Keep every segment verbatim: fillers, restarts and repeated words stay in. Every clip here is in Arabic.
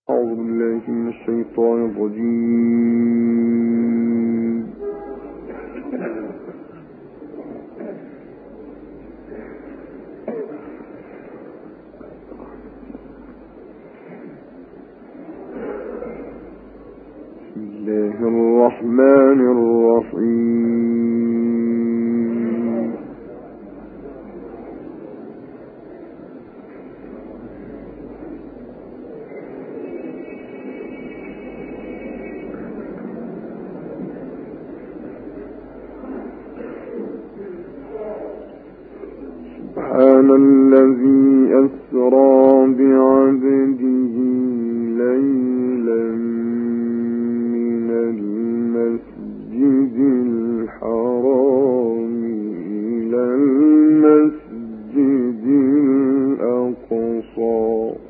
أعوذ بالله من الشيطان الرجيم. بسم الله الرحمن الرحيم. سبحان الذي أسرى بعبده ليلا من المسجد الحرام إلى المسجد الأقصى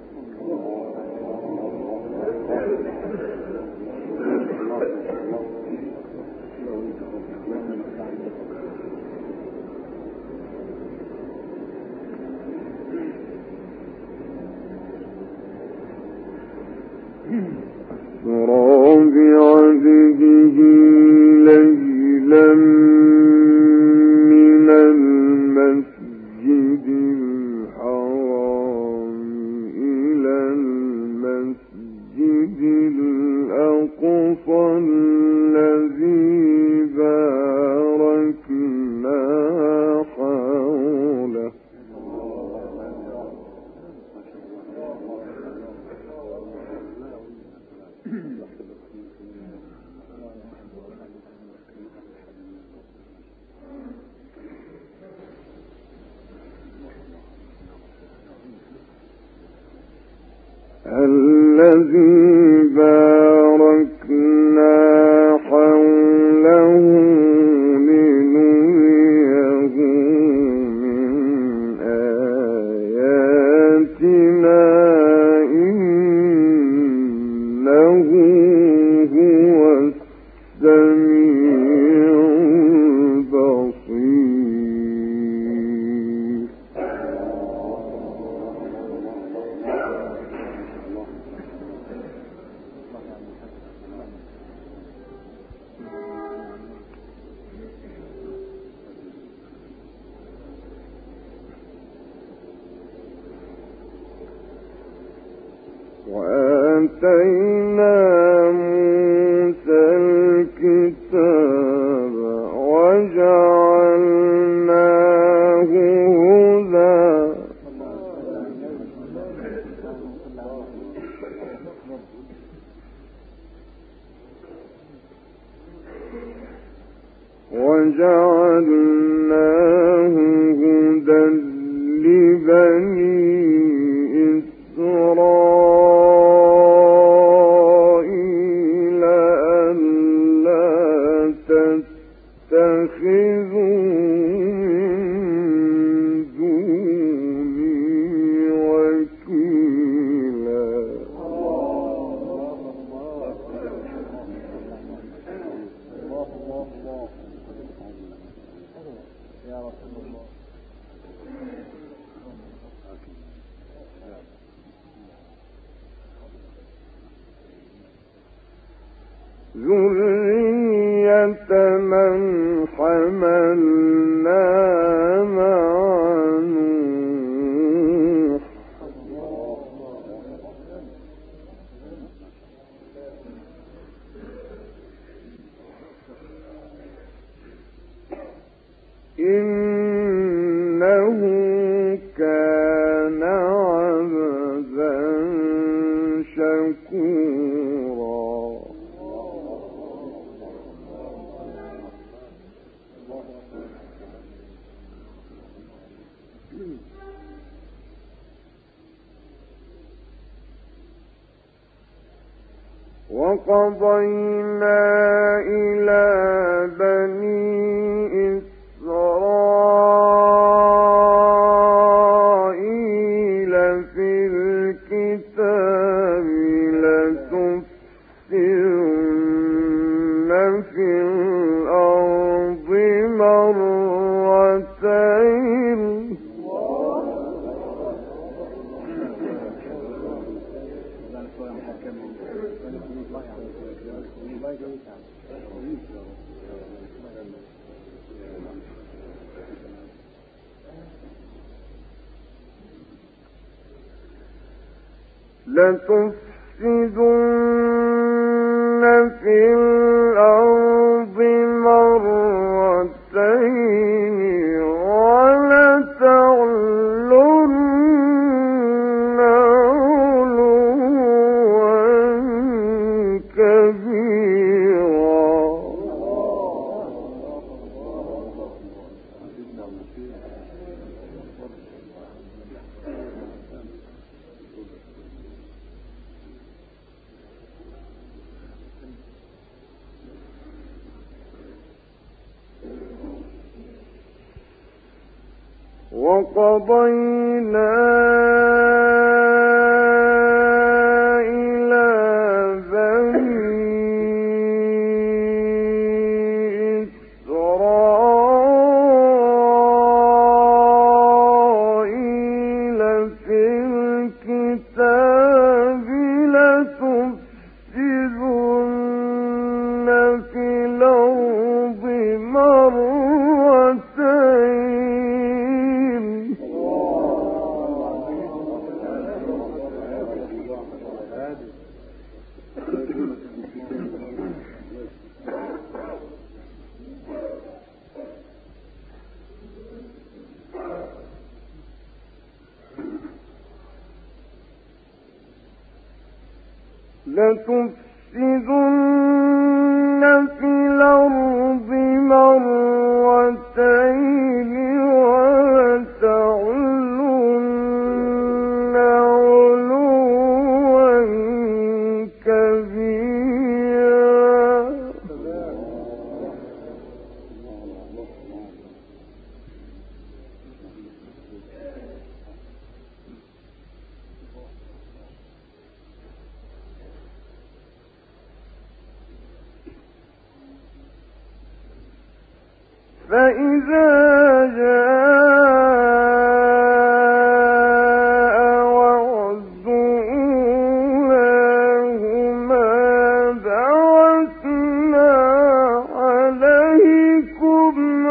أسرى بعبده ليلا من المسجد الحرام إلى المسجد الأقصى الذي باركنا حوله الذي باركنا حوله لنريه من آياتنا إنه هو السميع البصير. وآتينا موسى الكتاب وجعلناه هدى وجعلناه هدى لبني إسرائيل ألا تتخذوا من دوني وكيلا. ذرية من حملنا مع نوح إنه كان عبدا شكورا. وقضينا إلى بني إسرائيل في الكتاب لتفسدن في الأرض مرتين لتفسدن في الأرض مرتين ولتعلن علوا كبيرا. وقضينا إلى بني إسرائيل في الكتاب لتفسدن في الأرض مرتين لتفسدن في الأرض مرتين ولتعلن علوا كبيرا. فإذا جاء وعد أولاهما بعثنا عليكم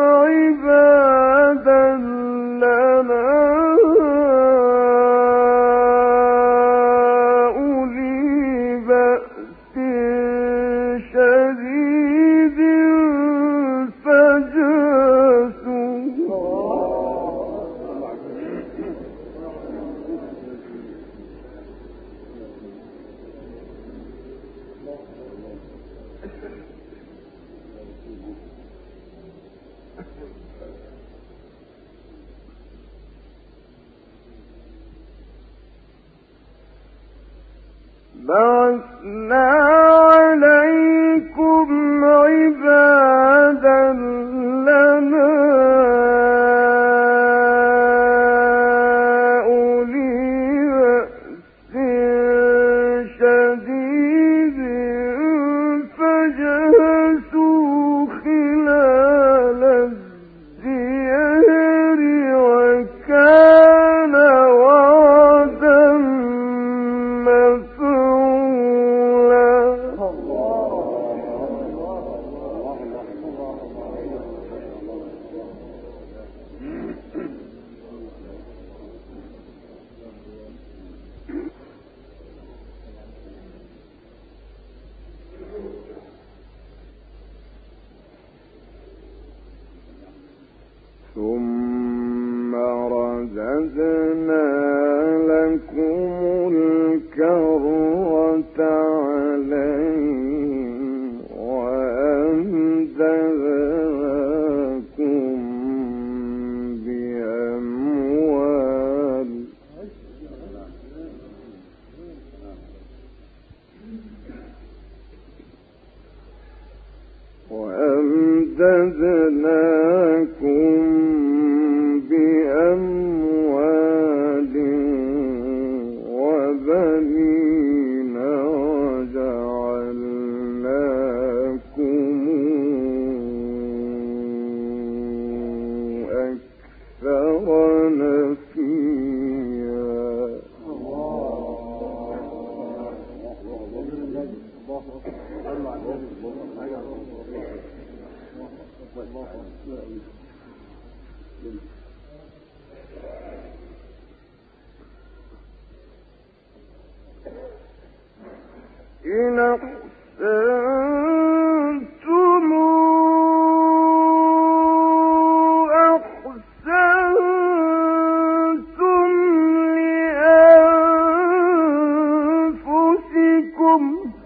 عبادا لنا أولي بأس شديد بعثنا عليكم عبادا لنا أولي بأس شديد فجاسوا خلال الديار وكان وعدا ثم رددنا لكم الكرة عليهم وأمددناكم بأموال وأمددناكم بأموال وبنين وجعلناكم أكثر نفيرا. إن أحسنتم أحسنتم لأنفسكم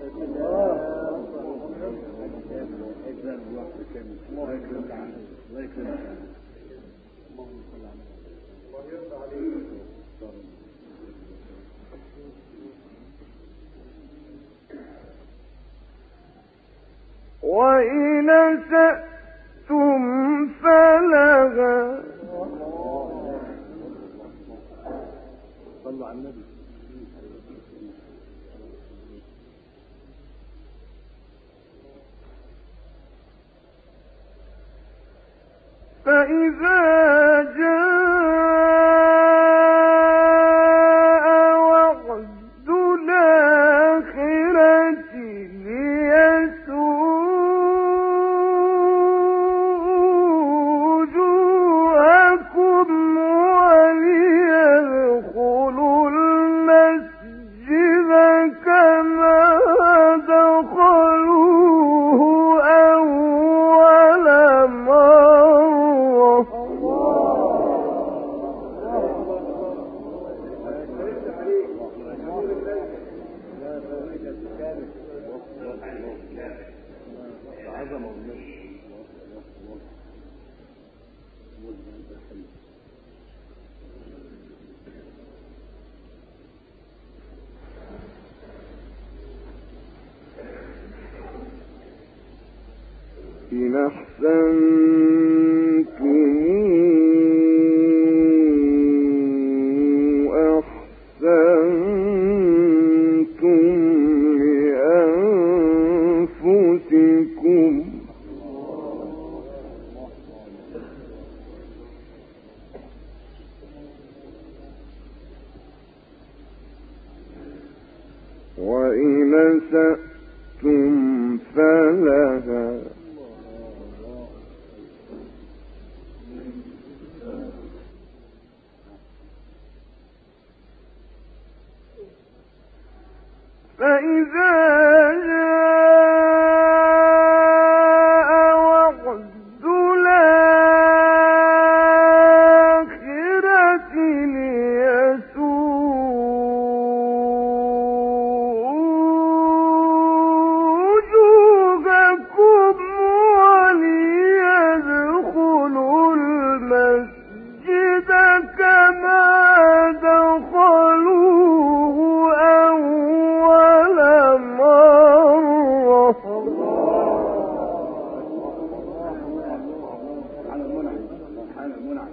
وإن أسأتم فلها صلوا على النبي. فإذا جاء وعد الآخرة ليسوءوا وجوهكم وليدخلوا المسجد كما دخلوه أول مرة إن أحسنتم أحسنتم لأنفسكم وإن أسأتم فلها فإذا جاء وعد الآخرة ليسوءوا وجوهكم وليدخلوا المسجد كما دخلوه أول مرة على المنعم على المنعم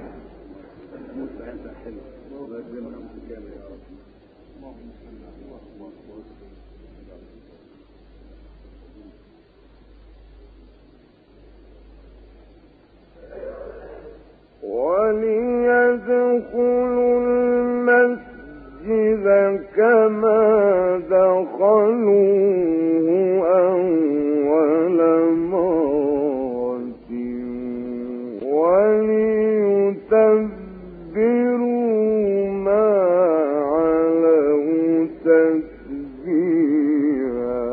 حلو الله يكرمك يا مسكين يا رب. وليدخلوا المسجد كما دخلوه أول مرة وليتبروا ما علوا تتبيرا.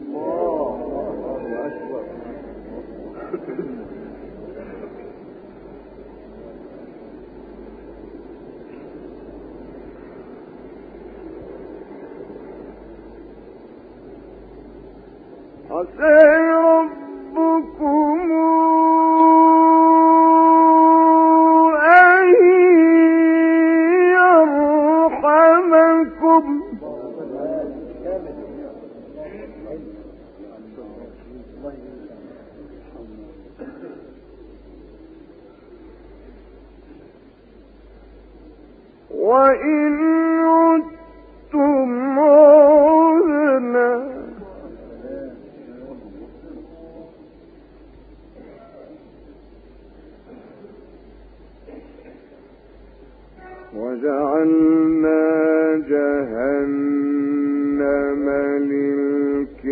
عسى ربكم أن يرحمكم وإن عدتم عدنا وجعلنا جهنم للكافرين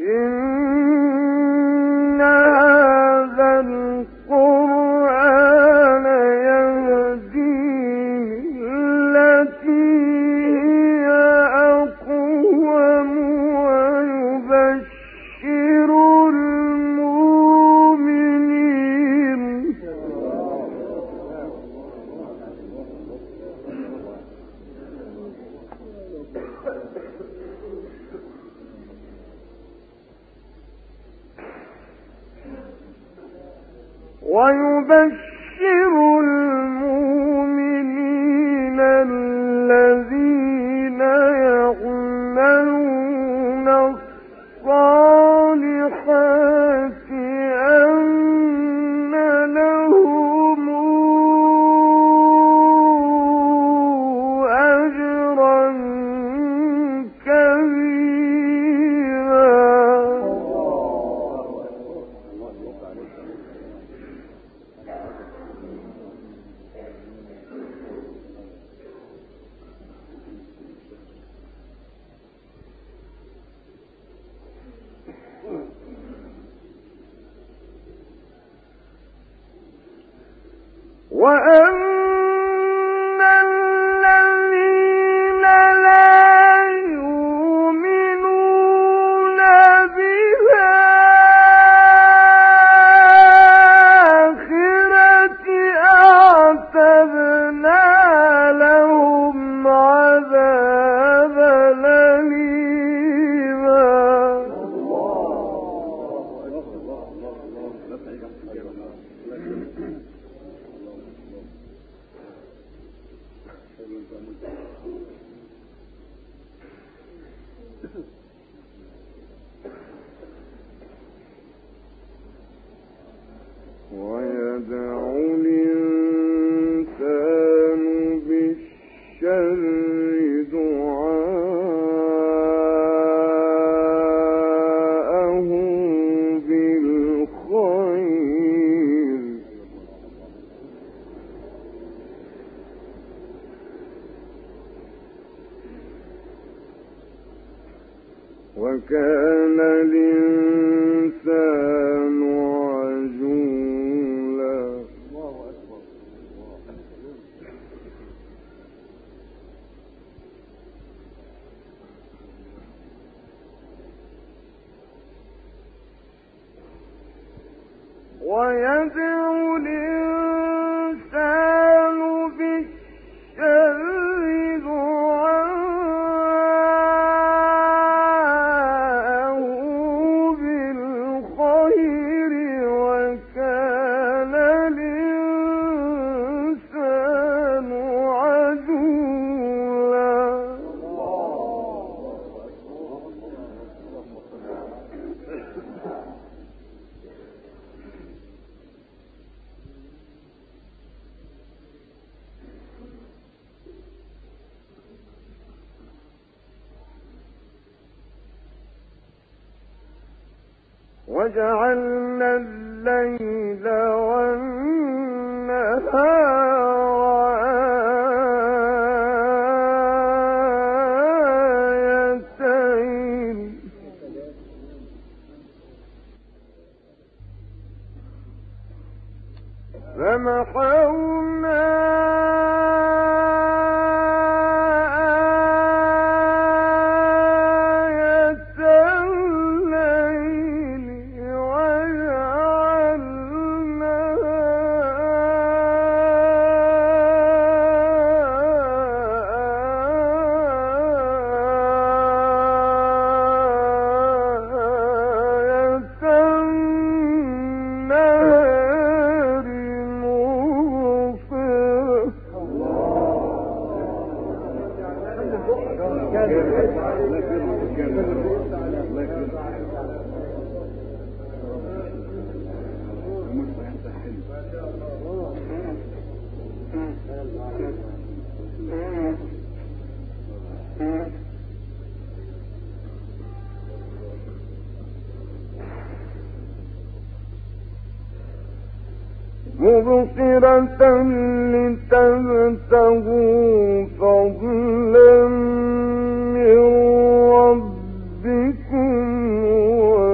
إن هذا القرآن يهدي للتي هي أقوم ويبشر المؤمنين ويبشر المؤمنين الذين يعملون الصالحات أن لهم أجرا كبيرا. وأن الذين لا يؤمنون بالآخرة أعتدنا لهم عذابا أليما. ويدعو الإنسان بالشر دعاءه بالخير وكان الإنسان عجولا. ويدعو الإنسان بالشر دعاءه بالخير وكان الإنسان عجولا. وجعلنا الليل والنهار آيتين فمحونا مبصرة لتبتغوا فضلا من ربكم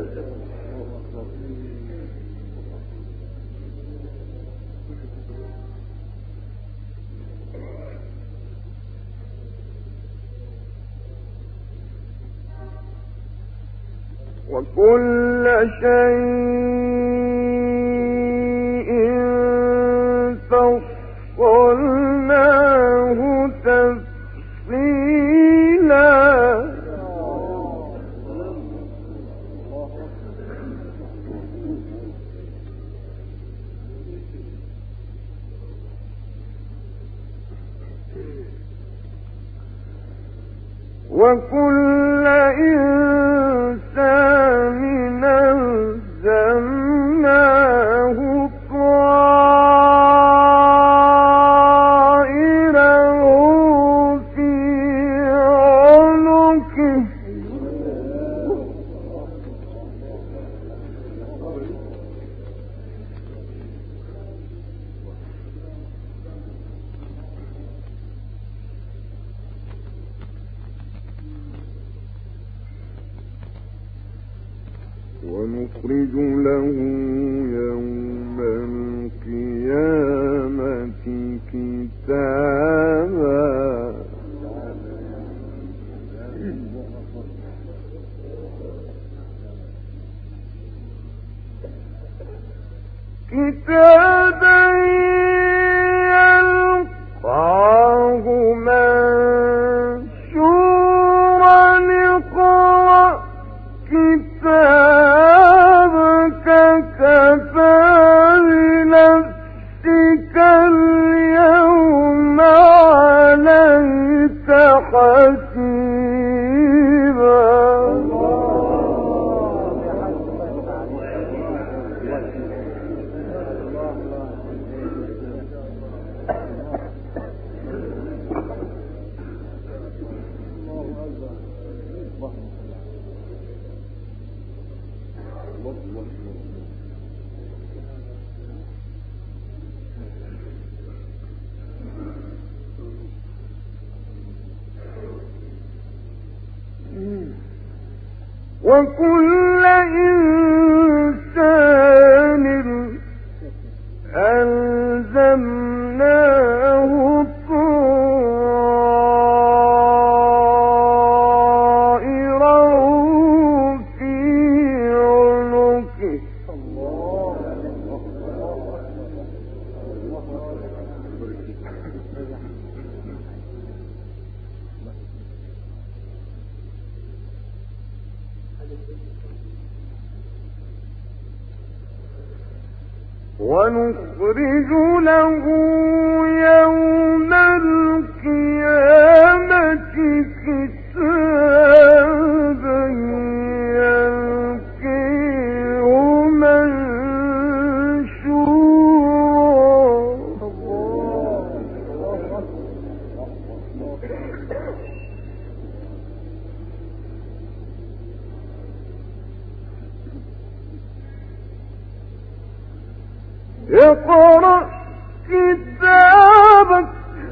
وكل شيء فصلناه تفصيلا وكل إنسان ألزمناه طائره في عنقه ونخرج له يوم القيامة كتابا كتابا يلقاه منشورا اقرأ كتابك كفى بنفسك اليوم عليك حسيبا وكل إنسان ألزمناه طائره في عنقه ونخرج له يوم القيامة كتابا يلقيه اقرأ كتابك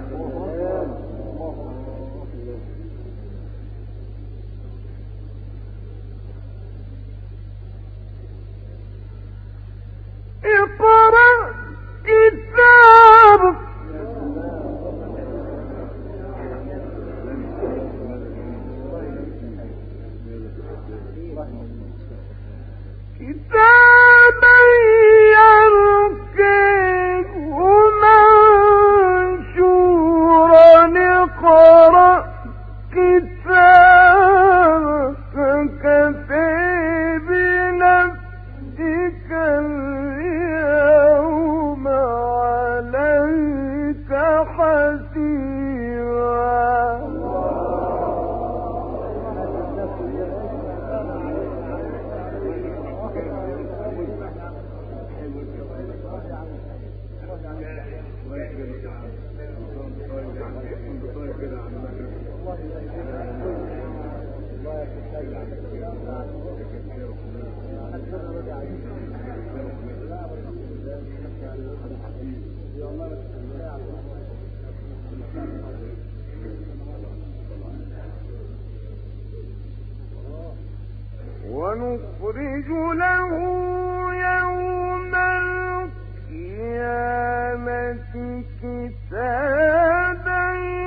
اقرأ كتابك كتابا يلقيه منشورا اقرأ كتابك كفى بنفسك اليوم عليك حسيبا ونخرج ونخرج له يوم القيامة كتابا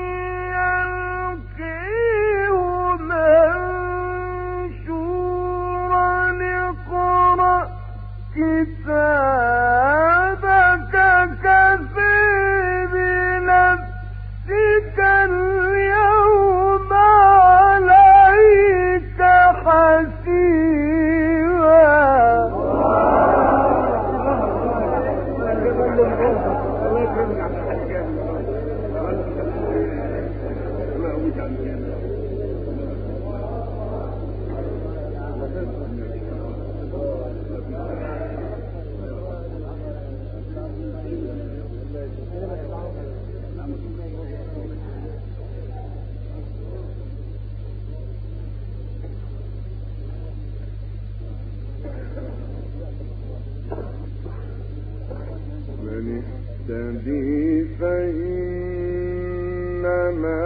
يلقيه منشورا اقرأ كتابك كفى بنفسك اليوم عليك يهتدي فإنما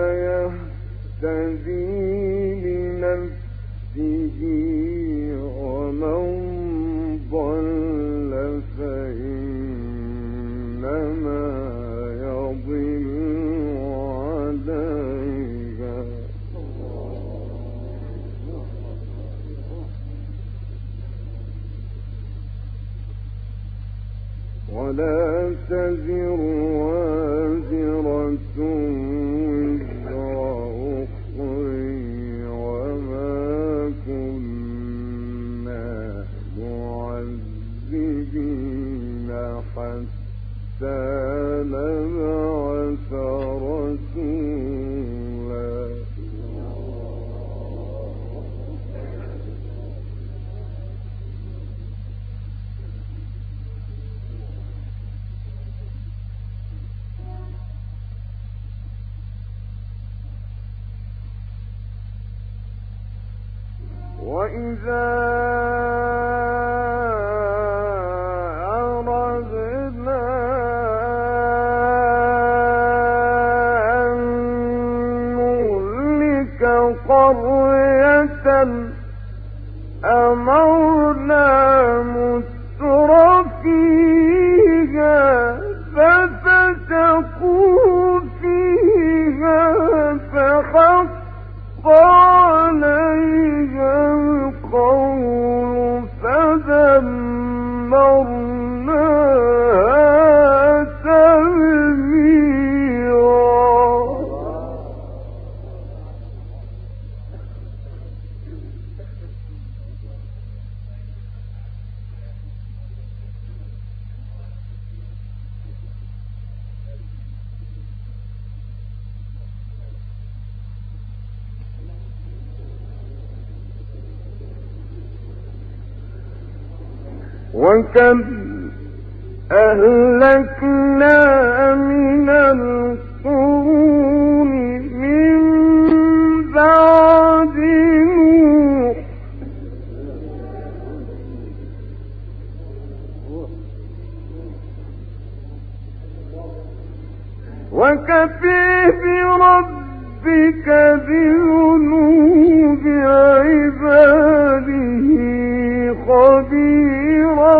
يهتدي لنفسه ومن ضل فإنما يضل عليها ولا تزر وازرة وزر أخرى وما كنا معذبين حتى نبعث رسولا وإذا أردنا أن نهلك قرية أمرنا متر فيها ففسقوا فيها فحق عليها القول فدمرناها تدميرا. وكم أهلكنا من القرون من بعد نوح وكفى بربك بذنوب عباده خبيرا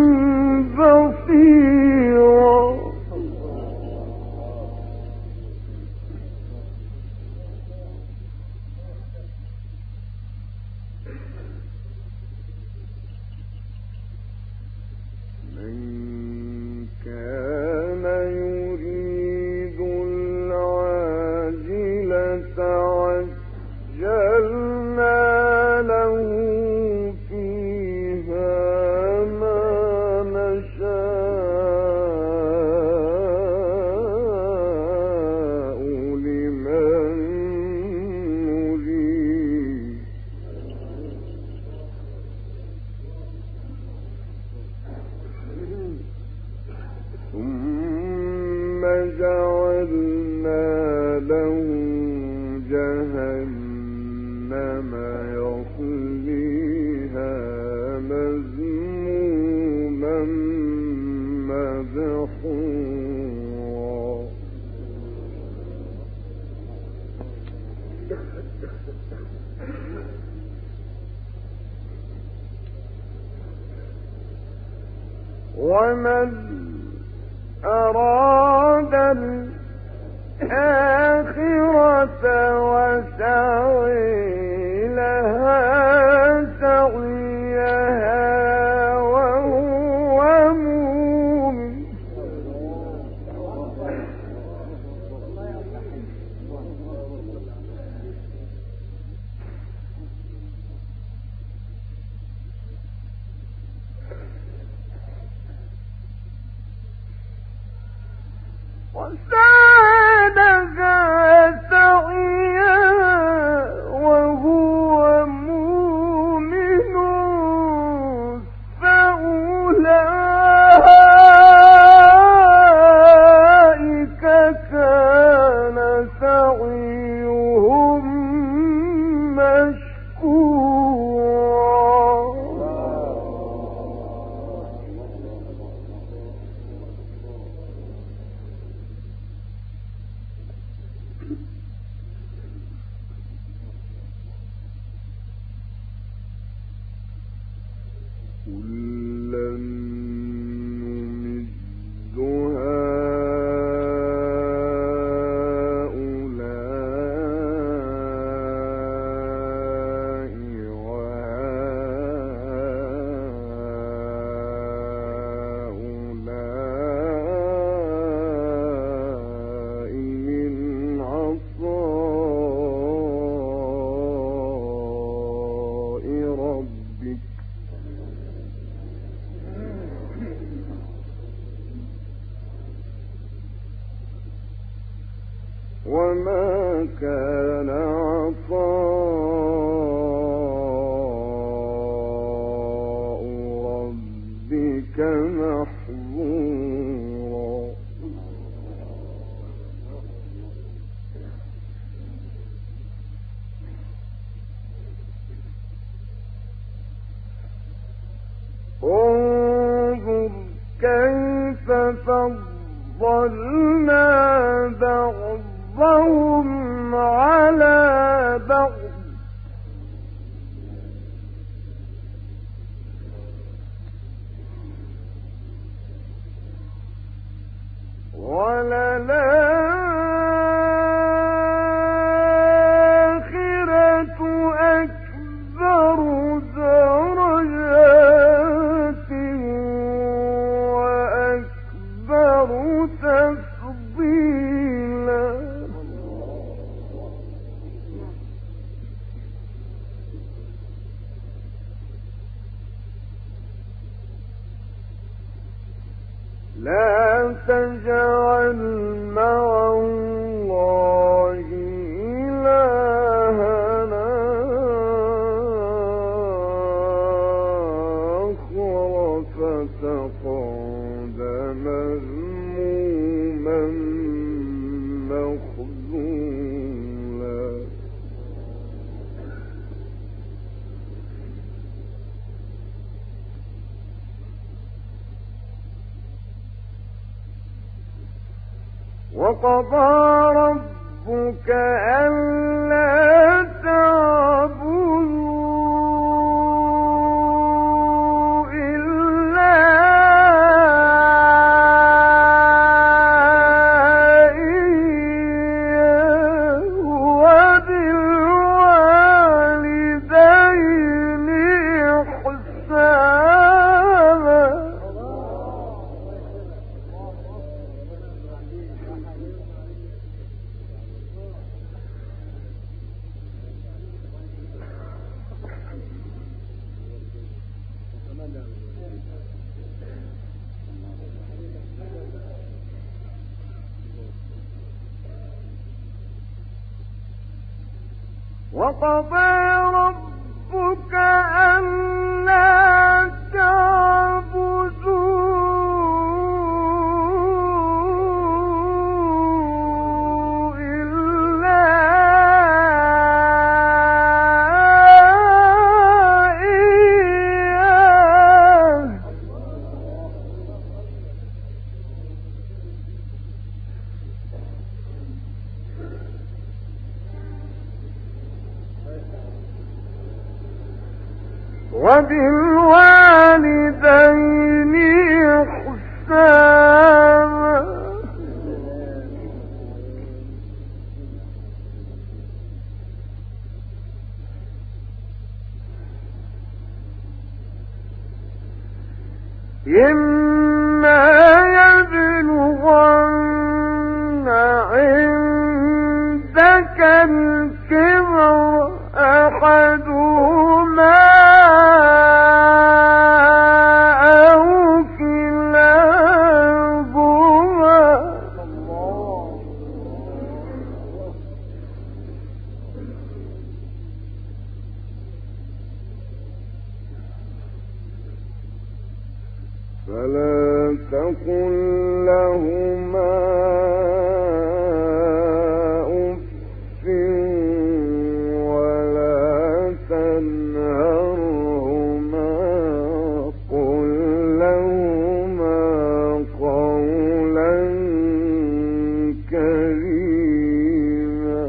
بصيرا. من كان يريد العاجلة عجلنا له جعلنا له جهنم يصليها مذموما مدحورا. ومن أراد الآخرة وسعي لها سعيها وهو مؤمن وسعدها سعيها وهو مؤمن فأولئك كان سعيهم مشكورا. كلا نمد هؤلاء وهؤلاء من عطاء ربك وما كان عطاء ربك محظورا. انظر كيف فضلنا بعضهم على بعض وللآخرة أكبر درجات وأكبر تفضيلا. لا تجعل مع الله إلهنا آخر فتقعد مذموما مخذولا. وقضى ربك ألا تعبدوا إلا إياه وبالوالدين إحسانا. وقضى ربك ألا تعبدوا إلا إياه وبالوالدين إما يبلغن عندك الكبر أحدهما أو كلاهما فلا تقل لهما أف ولا تنهرهما قل لهما قولا كريما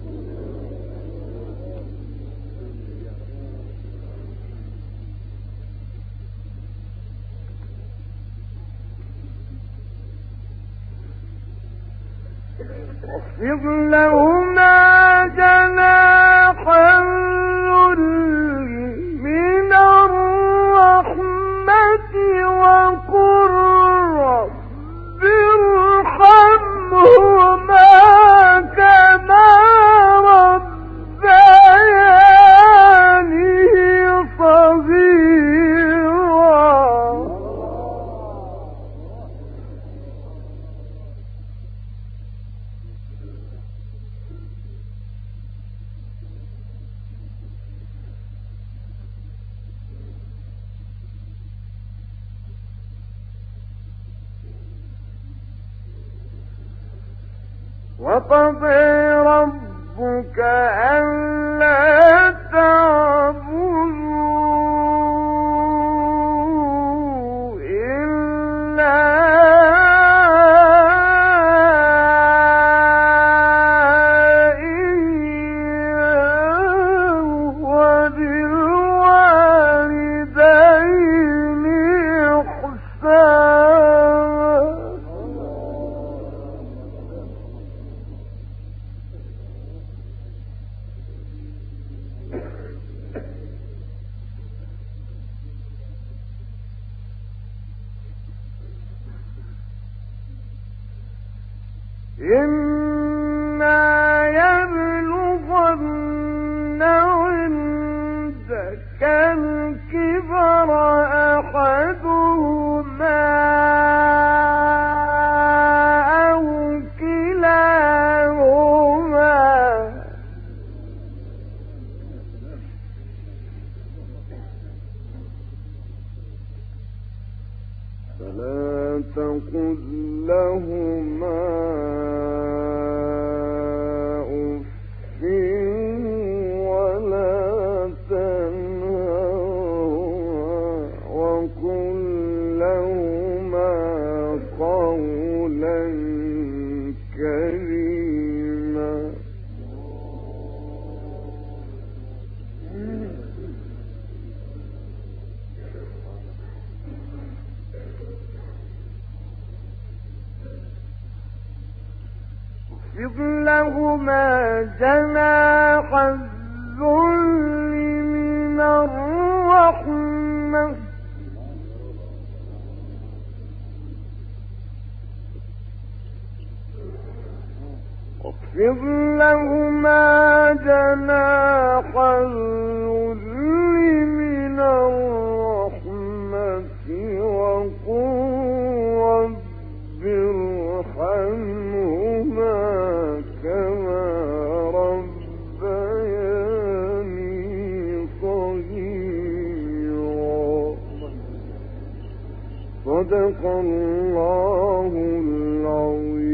واخفض لهما جناح الذل من الرحمة وقل رب ارحمهما كما ربياني صغيرا وقضى ربك ألا تعبدوا إلا إياه وبالوالدين إحسانا إما يبلغن عندك الكبر أحدهما أو كلاهما فلا تقل لهما أف ولا تنهرهما وقل لهما قولا كريما واخفض لهما جناح الذل من الرحمة واخفض لهما جناح الذل من الرحمة وقل رب ارحمهما كما ربياني صغيرا صدق الله العظيم.